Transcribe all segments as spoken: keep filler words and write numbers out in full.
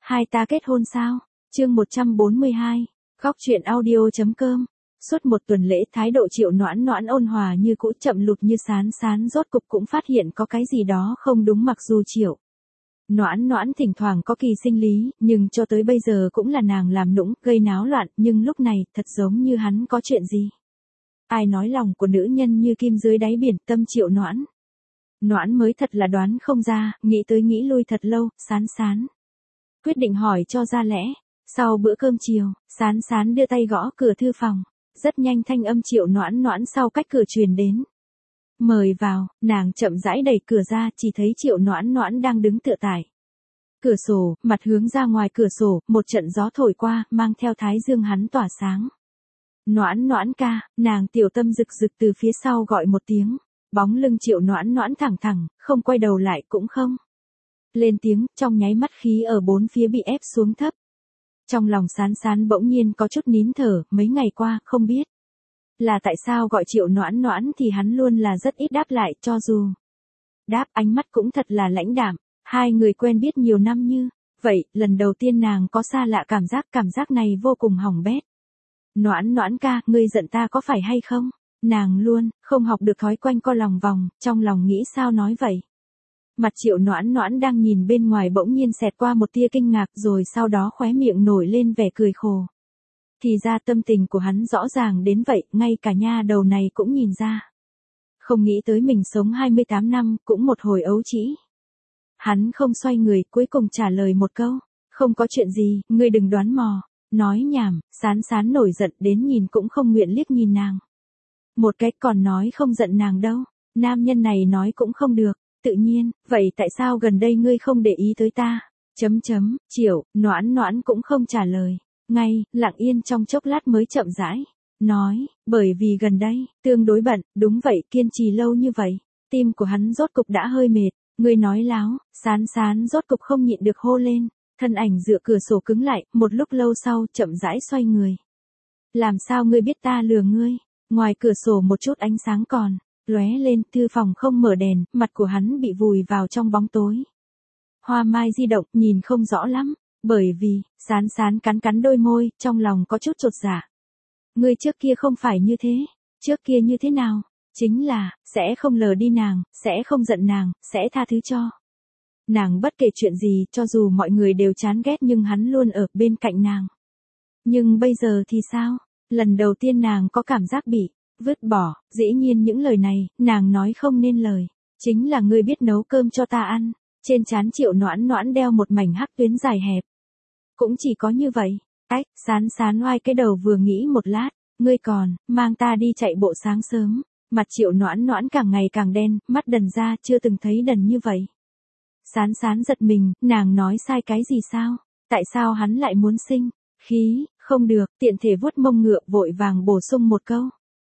Hai ta kết hôn sao? Chương một trăm bốn mươi hai. Góc truyện audio.com. Suốt một tuần lễ thái độ Triệu Noãn Noãn ôn hòa như cũ, chậm lụt như Sán Sán rốt cục cũng phát hiện có cái gì đó không đúng. Mặc dù Triệu Noãn Noãn thỉnh thoảng có kỳ sinh lý, nhưng cho tới bây giờ cũng là nàng làm nũng, gây náo loạn, nhưng lúc này, thật giống như hắn có chuyện gì. Ai nói lòng của nữ nhân như kim dưới đáy biển, tâm Triệu Noãn Noãn mới thật là đoán không ra, nghĩ tới nghĩ lui thật lâu, Sán Sán quyết định hỏi cho ra lẽ. Sau bữa cơm chiều, Sán Sán đưa tay gõ cửa thư phòng. Rất nhanh thanh âm Triệu Noãn Noãn sau cách cửa truyền đến. Mời vào, nàng chậm rãi đẩy cửa ra, chỉ thấy Triệu Noãn Noãn đang đứng tựa tại cửa sổ, mặt hướng ra ngoài cửa sổ, một trận gió thổi qua, mang theo thái dương hắn tỏa sáng. Noãn Noãn ca, nàng tiểu tâm rực rực từ phía sau gọi một tiếng. Bóng lưng Triệu Noãn Noãn thẳng thẳng, không quay đầu lại cũng không lên tiếng, trong nháy mắt khí ở bốn phía bị ép xuống thấp. Trong lòng Sán Sán bỗng nhiên có chút nín thở, mấy ngày qua, không biết là tại sao gọi Triệu Noãn Noãn thì hắn luôn là rất ít đáp lại, cho dù đáp ánh mắt cũng thật là lãnh đạm. Hai người quen biết nhiều năm như vậy, lần đầu tiên nàng có xa lạ cảm giác, cảm giác này vô cùng hỏng bét. Noãn Noãn ca, ngươi giận ta có phải hay không? Nàng luôn không học được thói quanh co lòng vòng, trong lòng nghĩ sao nói vậy. Mặt Triệu Noãn Noãn đang nhìn bên ngoài bỗng nhiên xẹt qua một tia kinh ngạc, rồi sau đó khóe miệng nổi lên vẻ cười khổ. Thì ra tâm tình của hắn rõ ràng đến vậy, ngay cả nha đầu này cũng nhìn ra. Không nghĩ tới mình sống hai mươi tám năm, cũng một hồi ấu trĩ. Hắn không xoay người, cuối cùng trả lời một câu. Không có chuyện gì, ngươi đừng đoán mò. Nói nhảm, Sán Sán nổi giận đến nhìn cũng không nguyện liếc nhìn nàng. Một cách còn nói không giận nàng đâu. Nam nhân này nói cũng không được. Tự nhiên, vậy tại sao gần đây ngươi không để ý tới ta? Chấm chấm, Triệu Noãn Noãn cũng không trả lời. Ngay, lặng yên trong chốc lát mới chậm rãi nói, bởi vì gần đây, tương đối bận. Đúng vậy, kiên trì lâu như vậy, tim của hắn rốt cục đã hơi mệt. Ngươi nói láo. Sán Sán rốt cục không nhịn được hô lên, thân ảnh dựa cửa sổ cứng lại, một lúc lâu sau, chậm rãi xoay người. Làm sao ngươi biết ta lừa ngươi? Ngoài cửa sổ một chút ánh sáng còn lóe lên, thư phòng không mở đèn, mặt của hắn bị vùi vào trong bóng tối. Hoa mai di động, nhìn không rõ lắm, bởi vì, Sán Sán cắn cắn đôi môi, trong lòng có chút chột dạ. Ngươi trước kia không phải như thế. Trước kia như thế nào? Chính là, sẽ không lờ đi nàng, sẽ không giận nàng, sẽ tha thứ cho nàng bất kể chuyện gì, cho dù mọi người đều chán ghét nhưng hắn luôn ở bên cạnh nàng. Nhưng bây giờ thì sao? Lần đầu tiên nàng có cảm giác bị vứt bỏ, dĩ nhiên những lời này, nàng nói không nên lời. Chính là ngươi biết nấu cơm cho ta ăn. Trên trán Triệu Noãn Noãn đeo một mảnh hắc tuyến dài hẹp. Cũng chỉ có như vậy. Ách, Sán Sán oai cái đầu vừa nghĩ một lát. Ngươi còn, mang ta đi chạy bộ sáng sớm. Mặt Triệu Noãn Noãn càng ngày càng đen, mắt đần ra, chưa từng thấy đần như vậy. Sán Sán giật mình, nàng nói sai cái gì sao? Tại sao hắn lại muốn sinh khí? Không được, tiện thể vuốt mông ngựa, vội vàng bổ sung một câu.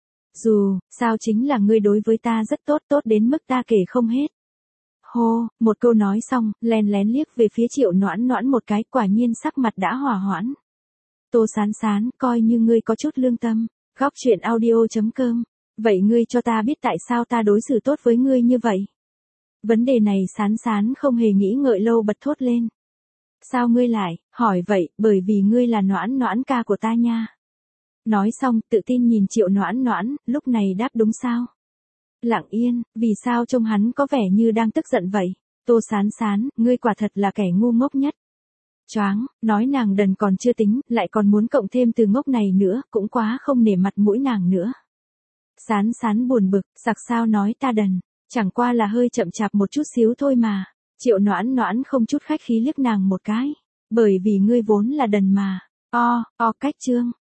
Dù sao chính là ngươi đối với ta rất tốt, tốt đến mức ta kể không hết. Hô, một câu nói xong, lén lén liếc về phía Triệu Noãn Noãn một cái, quả nhiên sắc mặt đã hòa hoãn. Tô Sán Sán, coi như ngươi có chút lương tâm. Góc truyện audio.com. Vậy ngươi cho ta biết tại sao ta đối xử tốt với ngươi như vậy? Vấn đề này Sán Sán không hề nghĩ ngợi lâu bật thốt lên. Sao ngươi lại hỏi vậy? Bởi vì ngươi là Noãn Noãn ca của ta nha. Nói xong, tự tin nhìn Triệu Noãn Noãn, lúc này đáp đúng sao? Lặng yên, vì sao trông hắn có vẻ như đang tức giận vậy? Tô Sán Sán, ngươi quả thật là kẻ ngu ngốc nhất. Choáng, nói nàng đần còn chưa tính, lại còn muốn cộng thêm từ ngốc này nữa, cũng quá không nể mặt mũi nàng nữa. Sán Sán buồn bực, sặc sao nói ta đần, chẳng qua là hơi chậm chạp một chút xíu thôi mà. Triệu Noãn Noãn không chút khách khí liếc nàng một cái. Bởi vì ngươi vốn là đần mà. O, o cách chương.